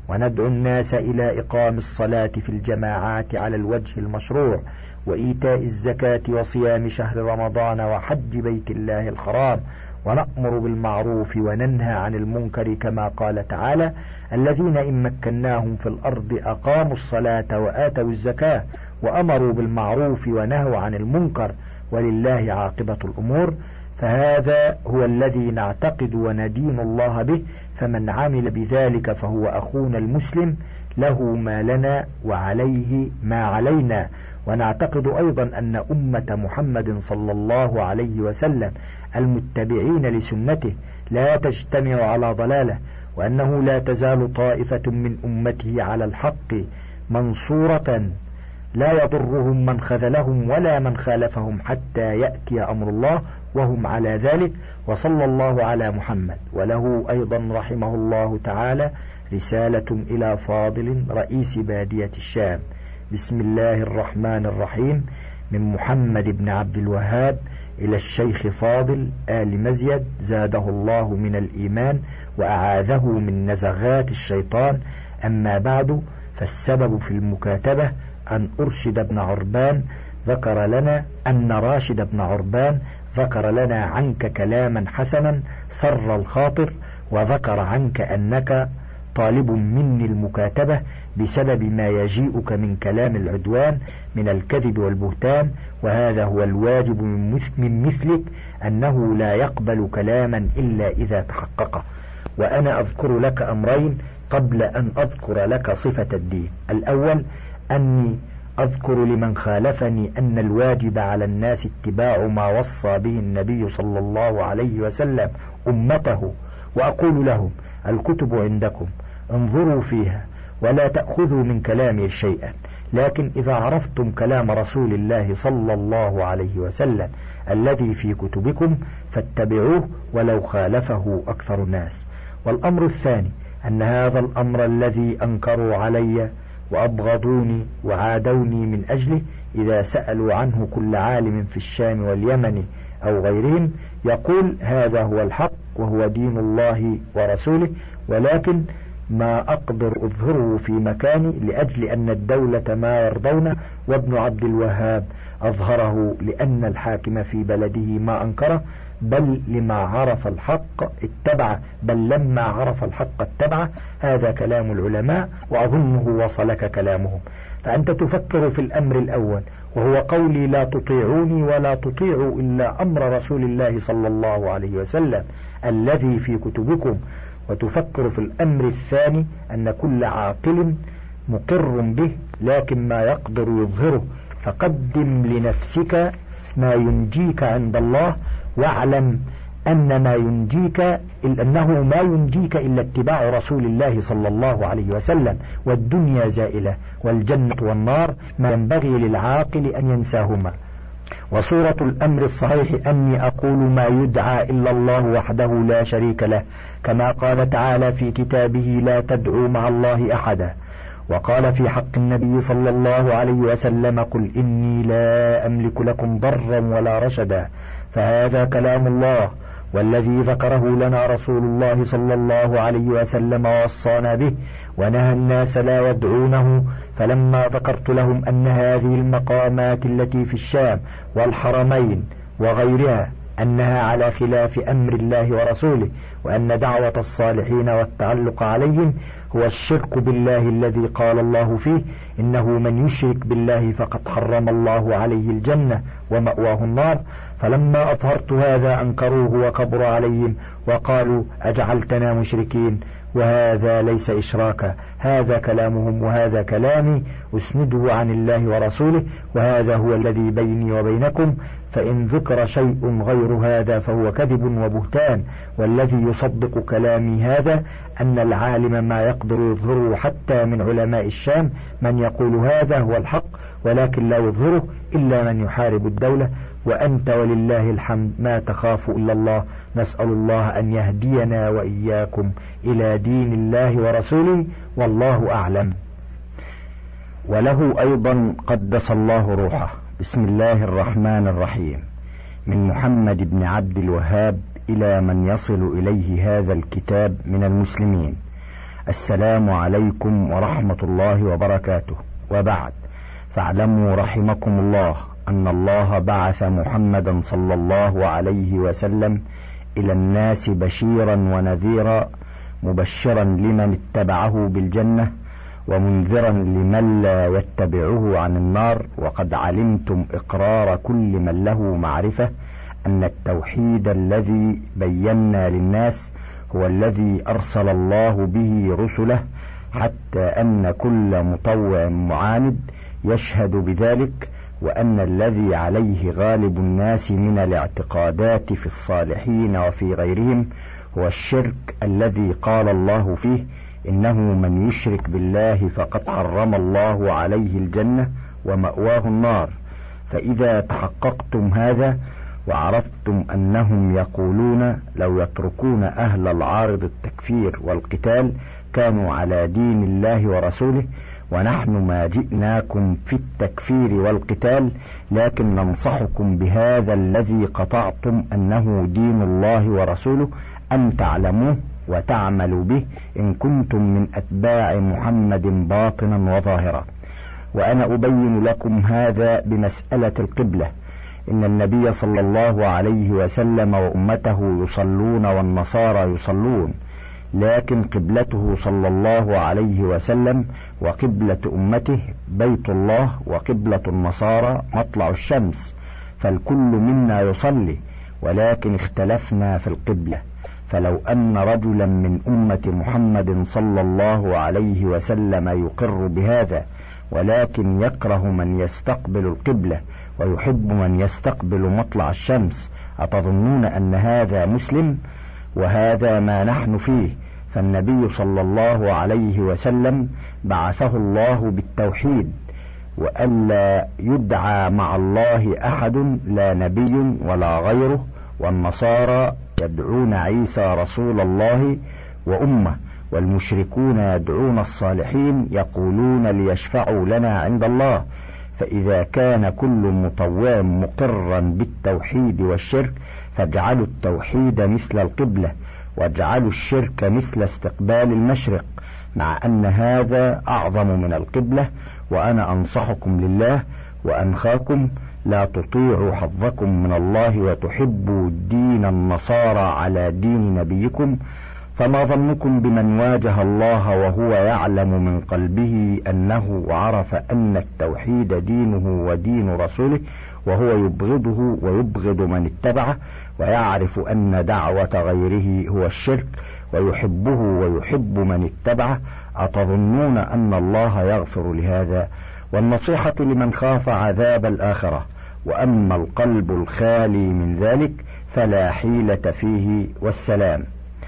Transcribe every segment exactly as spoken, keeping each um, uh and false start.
وندعو الناس إلى إقام الصلاة في الجماعات على الوجه المشروع، وإيتاء الزكاة وصيام شهر رمضان وحج بيت الله الحرام، ونأمر بالمعروف وننهى عن المنكر كما قال تعالى: الذين إن مكناهم في الأرض أقاموا الصلاة وآتوا الزكاة وأمروا بالمعروف ونهوا عن المنكر ولله عاقبة الأمور. فهذا هو الذي نعتقد وندين الله به، فمن عمل بذلك فهو أخونا المسلم، له ما لنا وعليه ما علينا. ونعتقد أيضا أن أمة محمد صلى الله عليه وسلم المتبعين لسنته لا تجتمع على ضلاله، وأنه لا تزال طائفة من أمته على الحق منصورة لا يضرهم من خذلهم ولا من خالفهم حتى يأتي أمر الله وهم على ذلك. وصلى الله على محمد. وله أيضا رحمه الله تعالى رسالة إلى فاضل رئيس بادية الشام: بسم الله الرحمن الرحيم، من محمد بن عبد الوهاب إلى الشيخ فاضل آل مزيد زاده الله من الإيمان وأعاذه من نزغات الشيطان. أما بعد، فالسبب في المكاتبة أن أرشد بن عربان ذكر لنا أن راشد بن عربان ذكر لنا عنك كلاما حسنا سر الخاطر، وذكر عنك أنك طالب مني المكاتبة بسبب ما يجيئك من كلام العدوان من الكذب والبهتان، وهذا هو الواجب من مثلك، أنه لا يقبل كلاما إلا إذا تحقق. وأنا أذكر لك أمرين قبل أن أذكر لك صفة الدين. الأول أني أذكر لمن خالفني أن الواجب على الناس اتباع ما وصى به النبي صلى الله عليه وسلم أمته، وأقول لهم: الكتب عندكم، انظروا فيها ولا تأخذوا من كلامي شيئا، لكن إذا عرفتم كلام رسول الله صلى الله عليه وسلم الذي في كتبكم فاتبعوه ولو خالفه أكثر الناس. والأمر الثاني أن هذا الأمر الذي أنكروا علي وأبغضوني وعادوني من أجله، إذا سألوا عنه كل عالم في الشام واليمن أو غيرهم يقول هذا هو الحق وهو دين الله ورسوله، ولكن ما أقدر أظهره في مكاني لأجل أن الدولة ما يرضون، وابن عبد الوهاب أظهره لأن الحاكم في بلده ما أنكره، بل لما عرف الحق اتبعه، بل لما عرف الحق اتبعه. هذا كلام العلماء وأظنه وصلك كلامهم. فأنت تفكر في الأمر الأول وهو قولي لا تطيعوني ولا تطيعوا إلا أمر رسول الله صلى الله عليه وسلم الذي في كتبكم، وتفكر في الأمر الثاني أن كل عاقل مقر به لكن ما يقدر يظهره. فقدم لنفسك ما ينجيك عند الله، واعلم أن ما ينجيك أنه ما ينجيك إلا اتباع رسول الله صلى الله عليه وسلم، والدنيا زائلة والجنة والنار ما ينبغي للعاقل أن ينساهما. وصورة الأمر الصحيح أني أقول ما يدعى إلا الله وحده لا شريك له، كما قال تعالى في كتابه: لا تدعوا مع الله أحدا. وقال في حق النبي صلى الله عليه وسلم: قل إني لا أملك لكم ضرا ولا رشدا. فهذا كلام الله، والذي ذكره لنا رسول الله صلى الله عليه وسلم ووصانا به، ونهى الناس لا يدعونه. فلما ذكرت لهم أن هذه المقامات التي في الشام والحرمين وغيرها أنها على خلاف أمر الله ورسوله، وأن دعوة الصالحين والتعلق عليهم هو الشرك بالله الذي قال الله فيه: إنه من يشرك بالله فقد حرم الله عليه الجنة ومأواه النار. فلما أظهرت هذا أنكروه وكبر عليهم وقالوا: أجعلتنا مشركين؟ وهذا ليس إشراكا، هذا كلامهم وهذا كلامي أسنده عن الله ورسوله، وهذا هو الذي بيني وبينكم. فإن ذكر شيء غير هذا فهو كذب وبهتان. والذي يصدق كلامي هذا أن العالم ما يقدر يظهره حتى من علماء الشام من يقول هذا هو الحق، ولكن لا يظهره إلا من يحارب الدولة. وأنت ولله الحمد ما تخاف إلا الله. نسأل الله أن يهدينا وإياكم إلى دين الله ورسوله، والله أعلم. وله أيضا قدس الله روحه: بسم الله الرحمن الرحيم، من محمد بن عبد الوهاب إلى من يصل إليه هذا الكتاب من المسلمين: السلام عليكم ورحمة الله وبركاته. وبعد، فاعلموا رحمكم الله أن الله بعث محمدا صلى الله عليه وسلم إلى الناس بشيرا ونذيرا، مبشرا لمن اتبعه بالجنة ومنذرا لمن لا يتبعه عن النار. وقد علمتم إقرار كل من له معرفة أن التوحيد الذي بينا للناس هو الذي أرسل الله به رسله، حتى أن كل مطوع معاند يشهد بذلك، وأن الذي عليه غالب الناس من الاعتقادات في الصالحين وفي غيرهم هو الشرك الذي قال الله فيه: إنه من يشرك بالله فقد حرم الله عليه الجنة ومأواه النار. فإذا تحققتم هذا وعرفتم أنهم يقولون لو يتركون أهل العارض التكفير والقتال كانوا على دين الله ورسوله، ونحن ما جئناكم في التكفير والقتال، لكن ننصحكم بهذا الذي قطعتم أنه دين الله ورسوله أن تعلموه وتعملوا به إن كنتم من أتباع محمد باطنا وظاهرا. وأنا أبين لكم هذا بمسألة القبلة. إن النبي صلى الله عليه وسلم وأمته يصلون والنصارى يصلون، لكن قبلته صلى الله عليه وسلم وقبلة أمته بيت الله، وقبلة النصارى مطلع الشمس، فالكل منا يصلي، ولكن اختلفنا في القبلة. فلو أن رجلا من أمة محمد صلى الله عليه وسلم يقر بهذا، ولكن يكره من يستقبل القبلة ويحب من يستقبل مطلع الشمس، أتظنون أن هذا مسلم؟ وهذا ما نحن فيه. فالنبي صلى الله عليه وسلم بعثه الله بالتوحيد، وألا يدعى مع الله أحد، لا نبي ولا غيره. والنصارى يدعون عيسى رسول الله وأمه، والمشركون يدعون الصالحين يقولون ليشفعوا لنا عند الله. فإذا كان كل مطوع مقرا بالتوحيد والشرك، فاجعلوا التوحيد مثل القبلة، واجعلوا الشرك مثل استقبال المشرق، مع أن هذا أعظم من القبلة. وأنا أنصحكم لله وأنخاكم لا تطيعوا حظكم من الله وتحبوا دين النصارى على دين نبيكم. فما ظنكم بمن واجه الله وهو يعلم من قلبه أنه عرف أن التوحيد دينه ودين رسوله، وهو يبغضه ويبغض من اتبعه، ويعرف أن دعوة غيره هو الشرك، ويحبه ويحب من اتبعه؟ أتظنون أن الله يغفر لهذا؟ والنصيحة لمن خاف عذاب الآخرة. وأما القلب الخالي من ذلك فلا حيلة فيه، والسلام.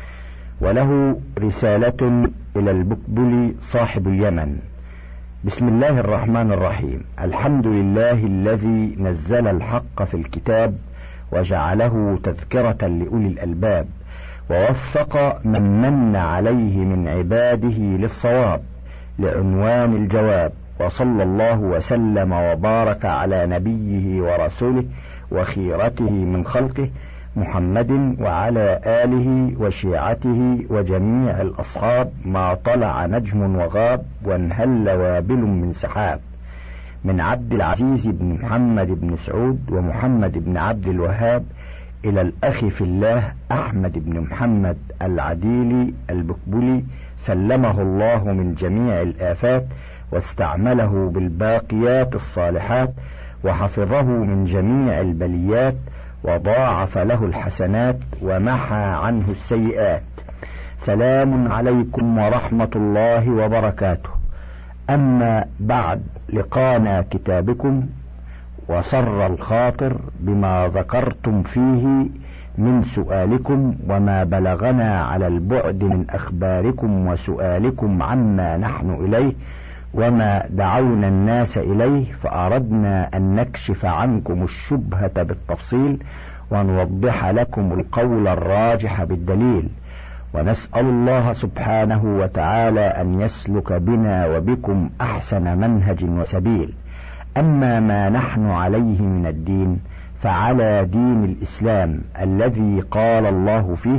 وله رسالة إلى البكبلي صاحب اليمن. بسم الله الرحمن الرحيم. الحمد لله الذي نزل الحق في الكتاب وجعله تذكرة لأولي الألباب، ووفق من من عليه من عباده للصواب. لعنوان الجواب: وصلى الله وسلم وبارك على نبيه ورسوله وخيرته من خلقه محمد وعلى آله وشيعته وجميع الأصحاب، ما طلع نجم وغاب وانهل وابل من سحاب. من عبد العزيز بن محمد بن سعود ومحمد بن عبد الوهاب إلى الأخ في الله أحمد بن محمد العديلي البكبلي، سلمه الله من جميع الآفات، واستعمله بالباقيات الصالحات، وحفظه من جميع البليات، وضاعف له الحسنات، ومحى عنه السيئات. سلام عليكم ورحمة الله وبركاته. أما بعد، لقانا كتابكم وسر الخاطر بما ذكرتم فيه من سؤالكم، وما بلغنا على البعد من أخباركم وسؤالكم عما نحن إليه وما دعونا الناس إليه، فأردنا أن نكشف عنكم الشبهة بالتفصيل ونوضح لكم القول الراجح بالدليل. ونسأل الله سبحانه وتعالى أن يسلك بنا وبكم أحسن منهج وسبيل. أما ما نحن عليه من الدين فعلى دين الإسلام الذي قال الله فيه: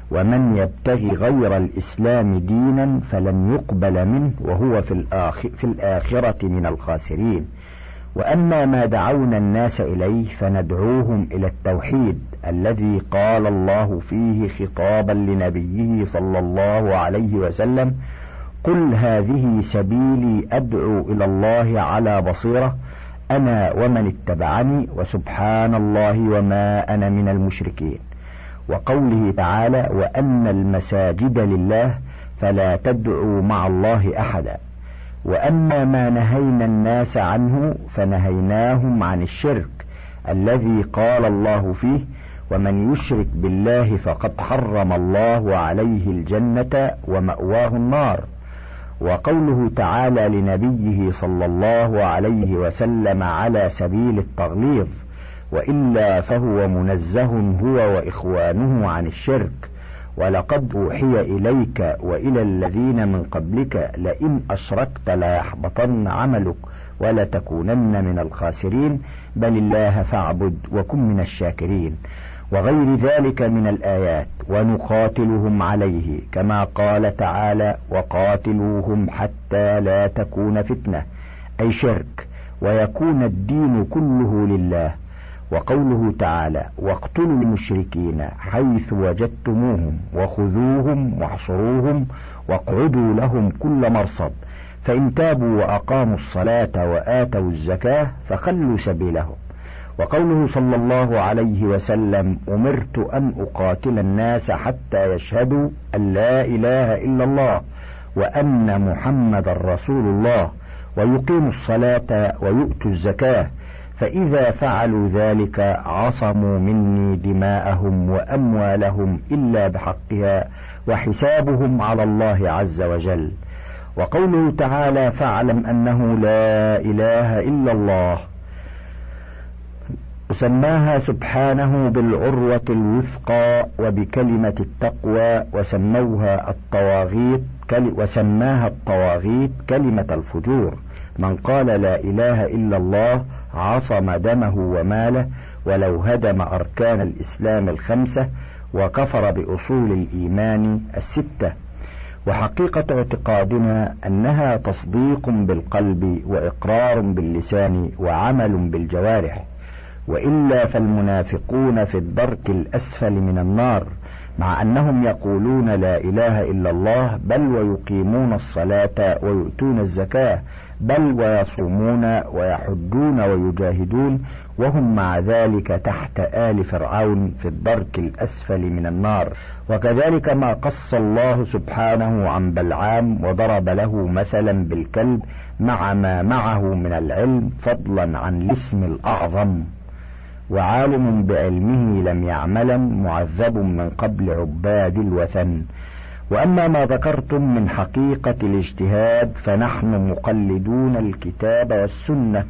ومن يبتغي غير الإسلام دينا فلن يقبل منه وهو في, الآخر في الآخرة من الخاسرين. وأما ما دعونا الناس إليه فندعوهم إلى التوحيد الذي قال الله فيه خطابا لنبيه صلى الله عليه وسلم: قل هذه سبيلي أدعو إلى الله على بصيرة أنا ومن اتبعني وسبحان الله وما أنا من المشركين. وقوله تعالى: وأن المساجد لله فلا تدعوا مع الله أحدا. وأما ما نهينا الناس عنه فنهيناهم عن الشرك الذي قال الله فيه: ومن يشرك بالله فقد حرم الله عليه الجنة ومأواه النار. وقوله تعالى لنبيه صلى الله عليه وسلم على سبيل التغليظ: وإلا فهو منزه هو وإخوانه عن الشرك، ولقد أوحي إليك وإلى الذين من قبلك لئن أشركت ليحبطن عملك ولتكونن من الخاسرين، بل الله فاعبد وكن من الشاكرين. وغير ذلك من الآيات. ونقاتلهم عليه كما قال تعالى: وقاتلوهم حتى لا تكون فتنة، أي شرك، ويكون الدين كله لله. وقوله تعالى: واقتلوا المشركين حيث وجدتموهم وخذوهم واحصروهم واقعدوا لهم كل مرصد، فإن تابوا وأقاموا الصلاة وآتوا الزكاة فخلوا سبيلهم. وقوله صلى الله عليه وسلم: أمرت أن أقاتل الناس حتى يشهدوا أن لا إله إلا الله وأن محمد رسول الله ويقيموا الصلاة ويؤتوا الزكاة، فإذا فعلوا ذلك عصموا مني دماءهم وأموالهم إلا بحقها وحسابهم على الله عز وجل. وقوله تعالى: فاعلم أنه لا إله إلا الله، وسماها سبحانه بالعروة الوثقى وبكلمة التقوى، وسموها الطواغيت وسماها الطواغيت كلمة الفجور. من قال لا إله إلا الله عصم دمه وماله ولو هدم أركان الإسلام الخمسة وكفر بأصول الإيمان الستة. وحقيقة اعتقادنا أنها تصديق بالقلب وإقرار باللسان وعمل بالجوارح، وإلا فالمنافقون في الدرك الأسفل من النار، مع أنهم يقولون لا إله إلا الله، بل ويقيمون الصلاة ويؤتون الزكاة، بل ويصومون ويحجون ويجاهدون، وهم مع ذلك تحت آل فرعون في الدرك الأسفل من النار. وكذلك ما قص الله سبحانه عن بلعام وضرب له مثلا بالكلب مع ما معه من العلم، فضلا عن الاسم الأعظم. وعالم بعلمه لم يعملا معذب من قبل عباد الوثن. وأما ما ذكرتم من حقيقة الاجتهاد فنحن مقلدون الكتاب والسنة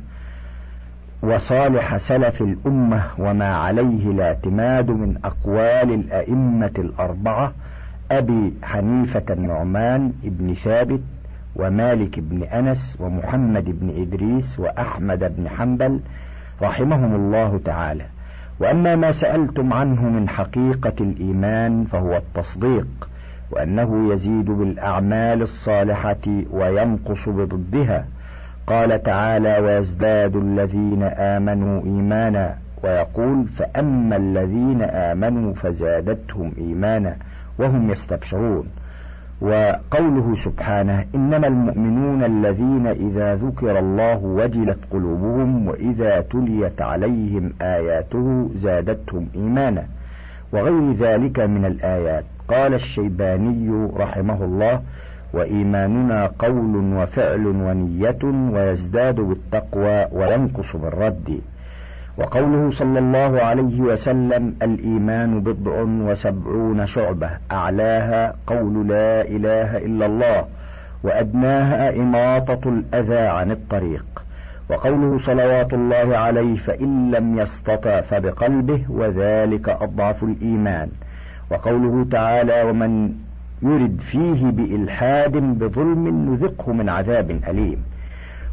وصالح سلف الأمة وما عليه الاعتماد من أقوال الأئمة الأربعة: أبي حنيفة النعمان ابن ثابت ومالك بن أنس ومحمد بن إدريس وأحمد بن حنبل رحمهم الله تعالى. وأما ما سألتم عنه من حقيقة الإيمان فهو التصديق، وأنه يزيد بالأعمال الصالحة وينقص بضدها. قال تعالى: ويزداد الذين آمنوا إيمانا، ويقول: فأما الذين آمنوا فزادتهم إيمانا وهم يستبشرون. وقوله سبحانه: إنما المؤمنون الذين إذا ذكر الله وجلت قلوبهم وإذا تليت عليهم آياته زادتهم إيمانا، وغير ذلك من الآيات. قال الشيباني رحمه الله: وإيماننا قول وفعل ونية، ويزداد بالتقوى وينقص بالرد. وقوله صلى الله عليه وسلم: الإيمان بضع وسبعون شعبة، أعلاها قول لا إله إلا الله، وأدناها إماطة الأذى عن الطريق. وقوله صلوات الله عليه: فإن لم يستطع فبقلبه، وذلك أضعف الإيمان. وقوله تعالى: ومن يرد فيه بإلحاد بظلم نذقه من عذاب أليم.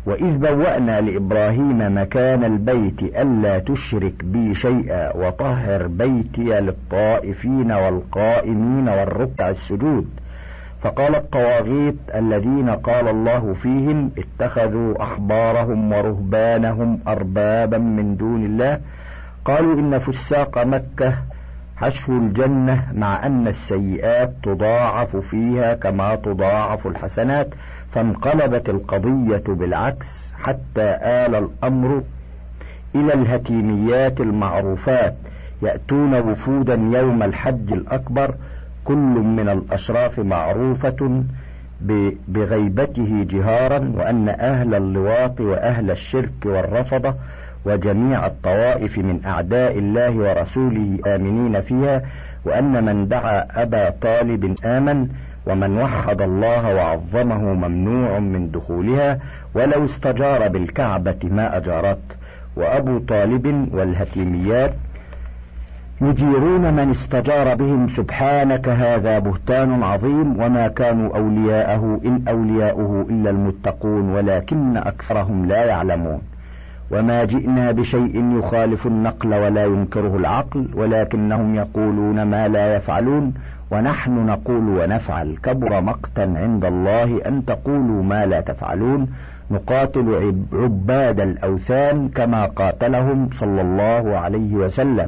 وإذ بوأنا لإبراهيم مكان البيت ألا تشرك بي شيئا وطهر بيتي للطائفين والقائمين والركع السجود. فقال الطواغيت الذين قال الله فيهم اتخذوا أحبارهم ورهبانهم أربابا من دون الله، قالوا إن فساق مكة حشو الجنة، مع أن السيئات تضاعف فيها كما تضاعف الحسنات. فانقلبت القضية بالعكس حتى آل الأمر إلى الهتيميات المعروفات، يأتون وفودا يوم الحج الأكبر، كل من الأشراف معروفة بغيبته جهارا، وأن أهل اللواط وأهل الشرك والرفضة وجميع الطوائف من أعداء الله ورسوله آمنين فيها، وأن من دعا أبا طالب آمن، ومن وحد الله وعظمه ممنوع من دخولها ولو استجار بالكعبة ما أجارت. وأبو طالب والهتيميات يجيرون من استجار بهم، سبحانك هذا بهتان عظيم، وما كانوا أولياءه إن أولياؤه إلا المتقون ولكن أكثرهم لا يعلمون. وما جئنا بشيء يخالف النقل ولا ينكره العقل، ولكنهم يقولون ما لا يفعلون ونحن نقول ونفعل، كبر مقتا عند الله أن تقولوا ما لا تفعلون. نقاتل عباد الأوثان كما قاتلهم صلى الله عليه وسلم،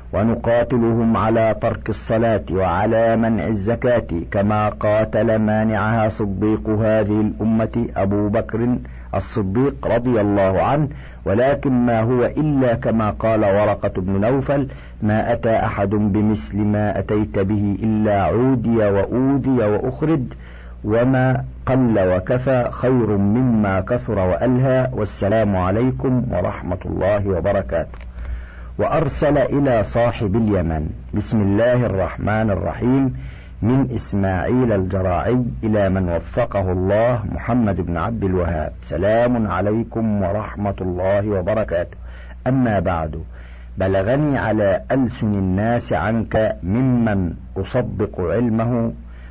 ونقاتلهم على ترك الصلاة وعلى منع الزكاة كما قاتل مانعها صديق هذه الأمة أبو بكر الصديق رضي الله عنه. ولكن ما هو إلا كما قال ورقة بن نوفل: ما أتى أحد بمثل ما أتيت به إلا عودي وأودي وأخرج، وما قل وكفى خير مما كثر وألهى. والسلام عليكم ورحمة الله وبركاته. وأرسل إلى صاحب اليمن: بسم الله الرحمن الرحيم، من إسماعيل الجراعي إلى من وفقه الله محمد بن عبد الوهاب: سلام عليكم ورحمة الله وبركاته. أما بعد، بلغني على ألسن الناس عنك ممن أصدق علمه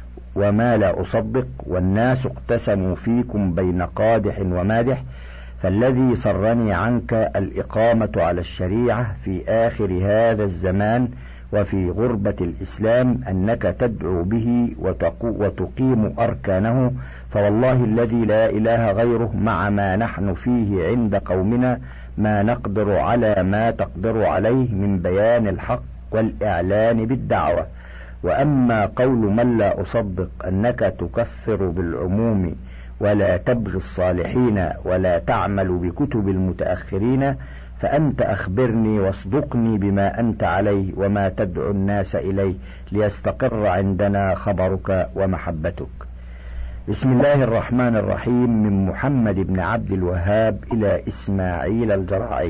وما لا أصدق، والناس اقتسموا فيكم بين قادح ومادح، فالذي سرني عنك الإقامة على الشريعة في آخر هذا الزمان وفي غربة الإسلام، أنك تدعو به وتقيم أركانه، فوالله الذي لا إله غيره مع ما نحن فيه عند قومنا ما نقدر على ما تقدر عليه من بيان الحق والإعلان بالدعوة. وأما قول من لا أصدق أنك تكفر بالعموم ولا تبغي الصالحين ولا تعمل بكتب المتأخرين، فأنت أخبرني واصدقني بما أنت عليه وما تدعو الناس إليه، ليستقر عندنا خبرك ومحبتك. بسم الله الرحمن الرحيم، من محمد بن عبد الوهاب إلى إسماعيل الجراعي: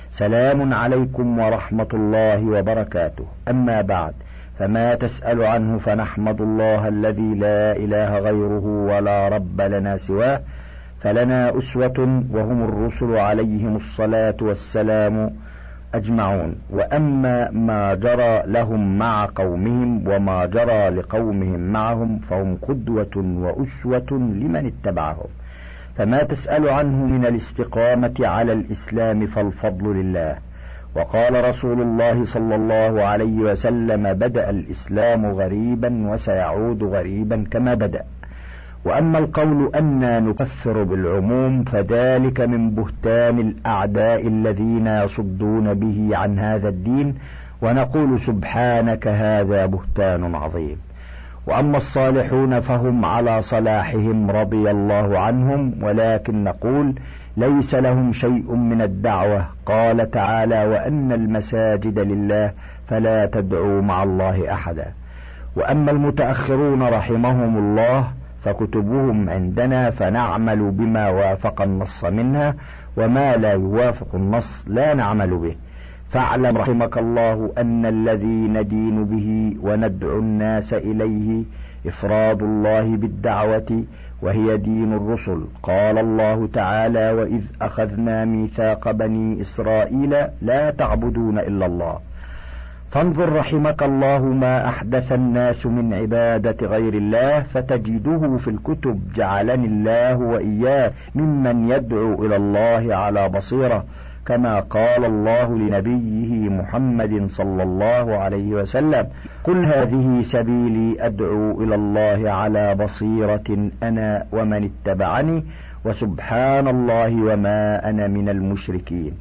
سلام عليكم ورحمة الله وبركاته. أما بعد، فما تسأل عنه فنحمد الله الذي لا إله غيره ولا رب لنا سواه، فلنا أسوة وهم الرسل عليهم الصلاة والسلام أجمعون. وأما ما جرى لهم مع قومهم وما جرى لقومهم معهم فهم قدوة وأسوة لمن اتبعهم. فما تسأل عنه من الاستقامة على الإسلام فالفضل لله. وقال رسول الله صلى الله عليه وسلم: بدأ الإسلام غريبا وسيعود غريبا كما بدأ. وأما القول أننا نكفر بالعموم فذلك من بهتان الأعداء الذين يصدون به عن هذا الدين، ونقول سبحانك هذا بهتان عظيم. وأما الصالحون فهم على صلاحهم رضي الله عنهم، ولكن نقول ليس لهم شيء من الدعوة. قال تعالى: وأن المساجد لله فلا تدعوا مع الله أحدا. وأما المتأخرون رحمهم الله فكتبهم عندنا فنعمل بما وافق النص منها، وما لا يوافق النص لا نعمل به. فاعلم رحمك الله أن الذي ندين به وندعو الناس إليه إفراد الله بالدعوة، وهي دين الرسل. قال الله تعالى: وإذ أخذنا ميثاق بني إسرائيل لا تعبدون إلا الله. فانظر رحمك الله ما أحدث الناس من عبادة غير الله، فتجده في الكتب جعلني الله وإياه ممن يدعو إلى الله على بصيرة، كما قال الله لنبيه محمد صلى الله عليه وسلم: قل هذه سبيلي أدعو إلى الله على بصيرة أنا ومن اتبعني وسبحان الله وما أنا من المشركين.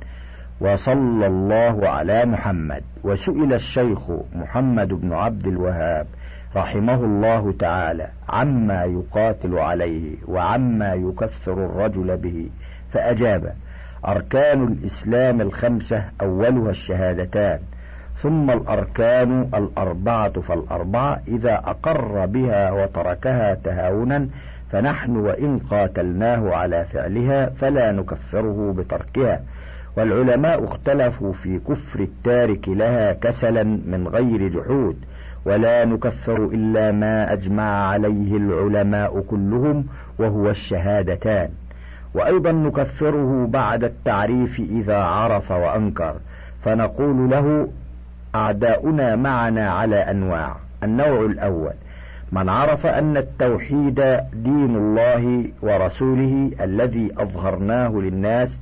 وصلى الله على محمد. وسئل الشيخ محمد بن عبد الوهاب رحمه الله تعالى عما يقاتل عليه وعما يكفر الرجل به، فأجاب: أركان الإسلام الخمسة أولها الشهادتان، ثم الأركان الأربعة فالأربعة، إذا أقر بها وتركها تهاونا فنحن وإن قاتلناه على فعلها فلا نكفره بتركها. والعلماء اختلفوا في كفر التارك لها كسلا من غير جحود، ولا نكفر إلا ما أجمع عليه العلماء كلهم وهو الشهادتان. وأيضا نكفره بعد التعريف إذا عرف وأنكر، فنقول له: أعداؤنا معنا على أنواع. النوع الأول: من عرف أن التوحيد دين الله ورسوله الذي أظهرناه للناس،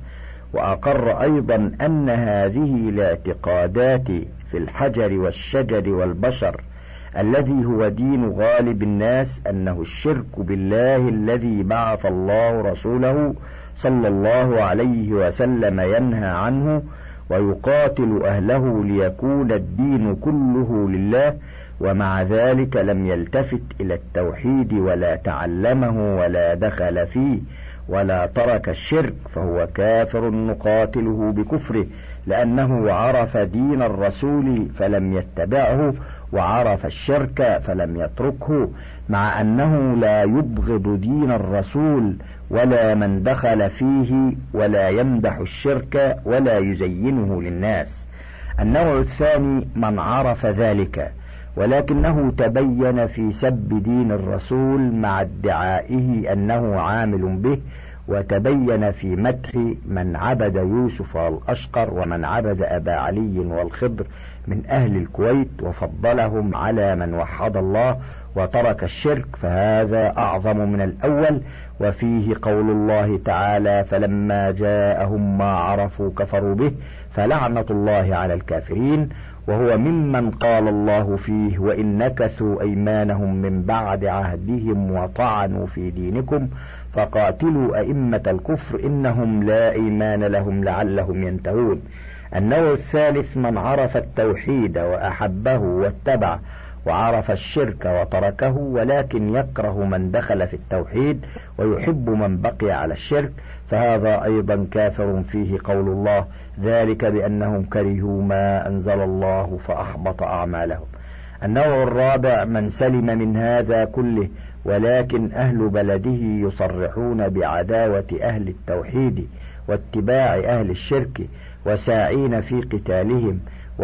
وأقر أيضا أن هذه الاعتقادات في الحجر والشجر والبشر الذي هو دين غالب الناس، أنه الشرك بالله الذي بعث الله رسوله صلى الله عليه وسلم ينهى عنه، ويقاتل أهله ليكون الدين كله لله، ومع ذلك لم يلتفت إلى التوحيد ولا تعلمه ولا دخل فيه ولا ترك الشرك، فهو كافر نقاتله بكفره، لأنه عرف دين الرسول فلم يتبعه، وعرف الشرك فلم يتركه، مع أنه لا يبغض دين الرسول ولا من دخل فيه، ولا يمدح الشرك ولا يزينه للناس. النوع الثاني: من عرف ذلك ولكنه تبين في سب دين الرسول مع ادعائه أنه عامل به، وتبين في مدح من عبد يوسف الأشقر ومن عبد أبا علي والخضر من أهل الكويت، وفضلهم على من وحد الله وترك الشرك، فهذا أعظم من الأول. وفيه قول الله تعالى: فلما جاءهم ما عرفوا كفروا به فلعنة الله على الكافرين. وهو ممن قال الله فيه: وإن نكثوا أيمانهم من بعد عهدهم وطعنوا في دينكم فقاتلوا أئمة الكفر إنهم لا إيمان لهم لعلهم ينتهون. النوع الثالث: من عرف التوحيد وأحبه واتبع، وعرف الشرك وتركه، ولكن يكره من دخل في التوحيد ويحب من بقي على الشرك، فهذا أيضا كافر. فيه قول الله: ذلك بأنهم كرهوا ما أنزل الله فأحبط أعمالهم. النوع الرابع: من سلم من هذا كله ولكن أهل بلده يصرحون بعداوة أهل التوحيد واتباع أهل الشرك وساعين في قتالهم،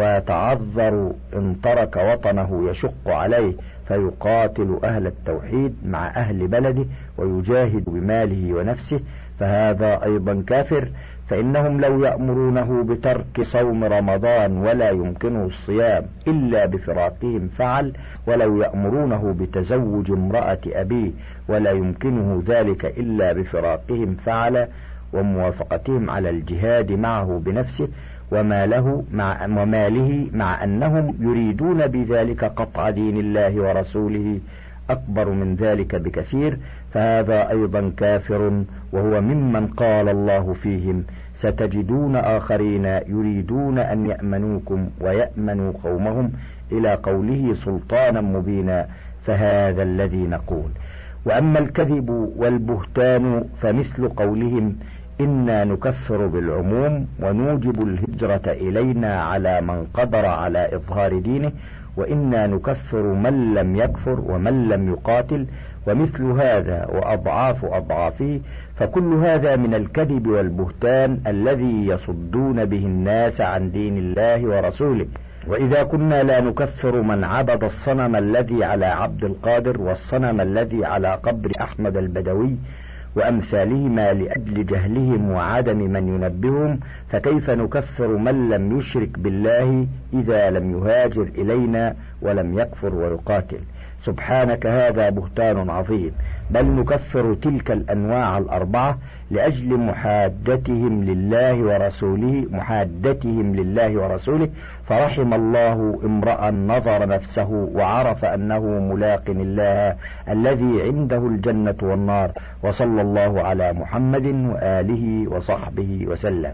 ويتعذر إن ترك وطنه يشق عليه، فيقاتل أهل التوحيد مع أهل بلده ويجاهد بماله ونفسه، فهذا أيضا كافر. فإنهم لو يأمرونه بترك صوم رمضان ولا يمكنه الصيام إلا بفراقهم فعل، ولو يأمرونه بتزوج امرأة أبيه ولا يمكنه ذلك إلا بفراقهم فعل، وموافقتهم على الجهاد معه بنفسه وماله مع وماله مع أنهم يريدون بذلك قطع دين الله ورسوله أكبر من ذلك بكثير، فهذا أيضا كافر. وهو ممن قال الله فيهم: ستجدون آخرين يريدون أن يأمنوكم ويأمنوا قومهم، إلى قوله سلطانا مبينا، فهذا الذي نقول. وأما الكذب والبهتان فمثل قولهم: إنا نكفر بالعموم ونوجب الهجرة إلينا على من قدر على إظهار دينه، وإنا نكفر من لم يكفر ومن لم يقاتل، ومثل هذا وأضعاف أضعافه، فكل هذا من الكذب والبهتان الذي يصدون به الناس عن دين الله ورسوله. وإذا كنا لا نكفر من عبد الصنم الذي على عبد القادر والصنم الذي على قبر أحمد البدوي وأمثالهما لأجل جهلهم وعدم من ينبههم، فكيف نكفر من لم يشرك بالله إذا لم يهاجر إلينا ولم يكفر ويقاتل؟ سبحانك، هذا بهتان عظيم. بل نكفر تلك الأنواع الأربعة لأجل محادتهم لله ورسوله محادتهم لله ورسوله فرحم الله امرأ نظر نفسه وعرف أنه ملاق الله الذي عنده الجنة والنار. وصلى الله على محمد وآله وصحبه وسلم.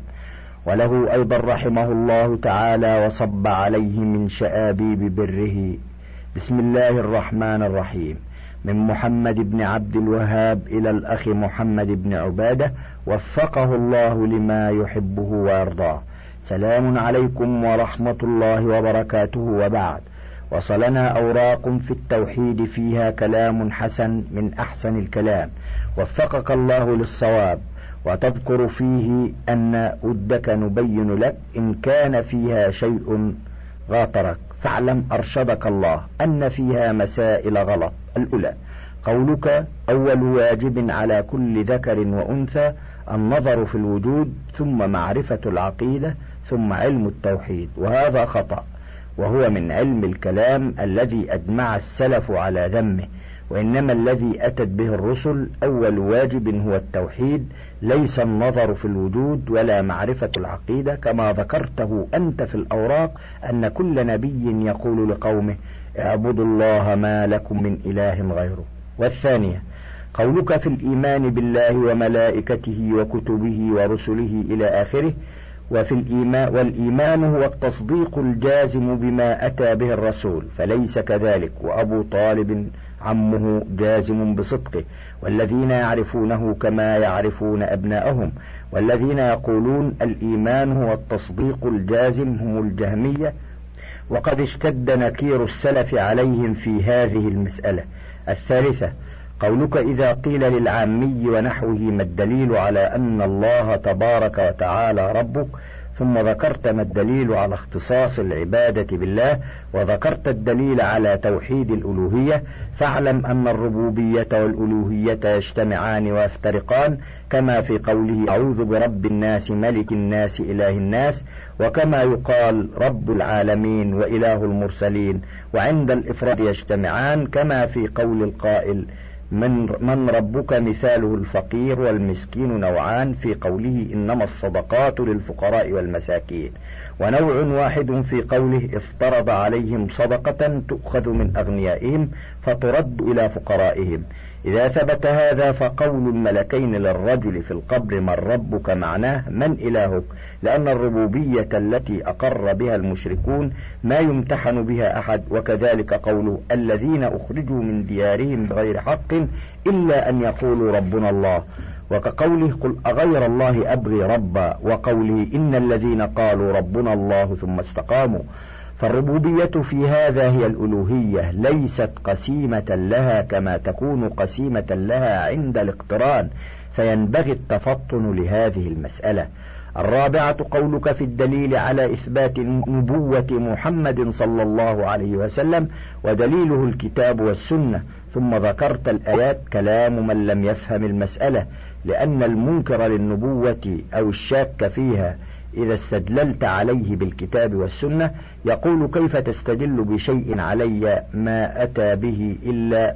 وله أيضا رحمه الله تعالى وصب عليه من شآبيب بره. بسم الله الرحمن الرحيم. من محمد بن عبد الوهاب إلى الأخ محمد بن عبادة، وفقه الله لما يحبه ويرضاه. سلام عليكم ورحمة الله وبركاته، وبعد. وصلنا أوراق في التوحيد فيها كلام حسن من أحسن الكلام، وفقك الله للصواب. وتذكر فيه أن ودك نبين لك إن كان فيها شيء غاطرك، فاعلم أرشدك الله أن فيها مسائل غلط. الأولى قولك: أول واجب على كل ذكر وأنثى النظر في الوجود، ثم معرفة العقيدة، ثم علم التوحيد. وهذا خطأ، وهو من علم الكلام الذي أجمع السلف على ذمه. وإنما الذي أتت به الرسل أول واجب هو التوحيد، ليس النظر في الوجود ولا معرفة العقيدة، كما ذكرته أنت في الأوراق أن كل نبي يقول لقومه: اعبدوا الله ما لكم من إله غيره. والثانية قولك في الإيمان بالله وملائكته وكتبه ورسله إلى آخره. وفي الإيمان والإيمان هو التصديق الجازم بما أتى به الرسول، فليس كذلك. وأبو طالب عمه جازم بصدقه، والذين يعرفونه كما يعرفون أبناءهم. والذين يقولون الإيمان هو التصديق الجازم هم الجهمية، وقد اشتد نكير السلف عليهم في هذه المسألة. الثالثة قولك إذا قيل للعامي ونحوه ما الدليل على أن الله تبارك وتعالى ربك، ثم ذكرت ما الدليل على اختصاص العبادة بالله، وذكرت الدليل على توحيد الألوهية، فاعلم أن الربوبية والألوهية يجتمعان ويفترقان، كما في قوله: أعوذ برب الناس ملك الناس إله الناس، وكما يقال رب العالمين وإله المرسلين. وعند الإفراد يجتمعان، كما في قول القائل: من, من ربك مثاله الفقير والمسكين نوعان، في قوله: إنما الصدقات للفقراء والمساكين. ونوع واحد في قوله: افترض عليهم صدقة تؤخذ من أغنيائهم فترد إلى فقرائهم. إذا ثبت هذا فقول الملكين للرجل في القبر من ربك معناه من إلهك، لأن الربوبية التي أقر بها المشركون ما يمتحن بها أحد. وكذلك قوله: الذين أخرجوا من ديارهم بغير حق إلا أن يقولوا ربنا الله. وكقوله: قل أغير الله أبغي ربا، وقوله: إن الذين قالوا ربنا الله ثم استقاموا. فالربوبية في هذا هي الألوهية، ليست قسيمة لها كما تكون قسيمة لها عند الاقتران، فينبغي التفطن لهذه المسألة. الرابعة قولك في الدليل على إثبات نبوة محمد صلى الله عليه وسلم، ودليله الكتاب والسنة، ثم ذكرت الآيات كلام من لم يفهم المسألة، لأن المنكر للنبوة أو الشاك فيها إذا استدللت عليه بالكتاب والسنة يقول: كيف تستدل بشيء علي ما أتى به إلا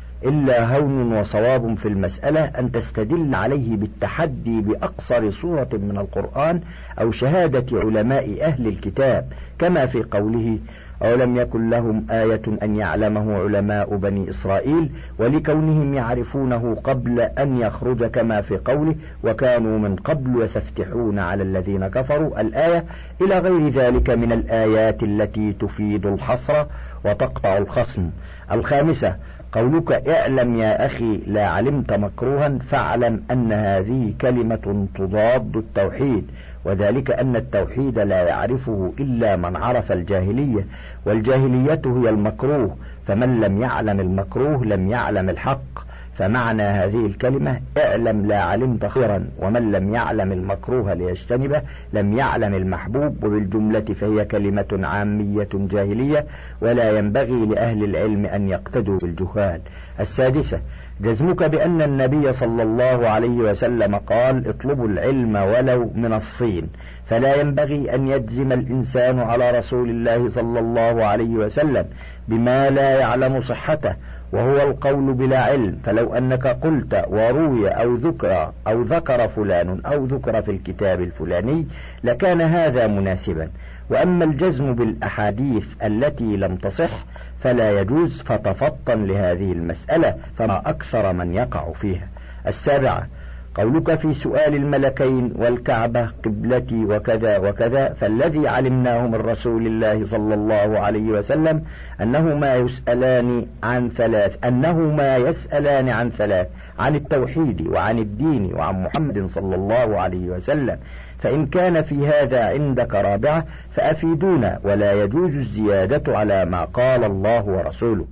إلا هون وصواب في المسألة أن تستدل عليه بالتحدي بأقصر سورة من القرآن أو شهادة علماء أهل الكتاب، كما في قوله: أولم يكن لهم آية أن يعلمه علماء بني إسرائيل، ولكونهم يعرفونه قبل أن يخرج، كما في قوله: وكانوا من قبل يستفتحون على الذين كفروا، الآية، إلى غير ذلك من الآيات التي تفيد الحصر وتقطع الخصم. الخامسة قولك: اعلم يا أخي لا علمت مكروها، فاعلم أن هذه كلمة تضاد التوحيد، وذلك أن التوحيد لا يعرفه إلا من عرف الجاهلية، والجاهلية هي المكروه، فمن لم يعلم المكروه لم يعلم الحق. فمعنى هذه الكلمة: اعلم لا علمت خيرا، ومن لم يعلم المكروه ليجتنبه لم يعلم المحبوب. وبالجملة فهي كلمة عامية جاهلية، ولا ينبغي لأهل العلم أن يقتدوا بالجهال. السادسة: جزمك بأن النبي صلى الله عليه وسلم قال: اطلبوا العلم ولو من الصين، فلا ينبغي أن يجزم الإنسان على رسول الله صلى الله عليه وسلم بما لا يعلم صحته، وهو القول بلا علم. فلو أنك قلت وروي أو ذكر أو ذكر فلان أو ذكر في الكتاب الفلاني لكان هذا مناسبا. وأما الجزم بالأحاديث التي لم تصح فلا يجوز، فتفطن لهذه المسألة فما أكثر من يقع فيها. السابعة: قولك في سؤال الملكين والكعبة قبلتي وكذا وكذا، فالذي علمناه من رسول الله صلى الله عليه وسلم أنهما يسألان عن ثلاث أنهما يسألان عن ثلاث: عن التوحيد وعن الدين وعن محمد صلى الله عليه وسلم. فإن كان في هذا عندك رابعة فأفيدونا، ولا يجوز الزيادة على ما قال الله ورسوله.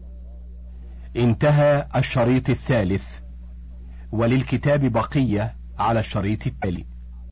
انتهى الشريط الثالث، وللكتاب بقية على الشريط التالي.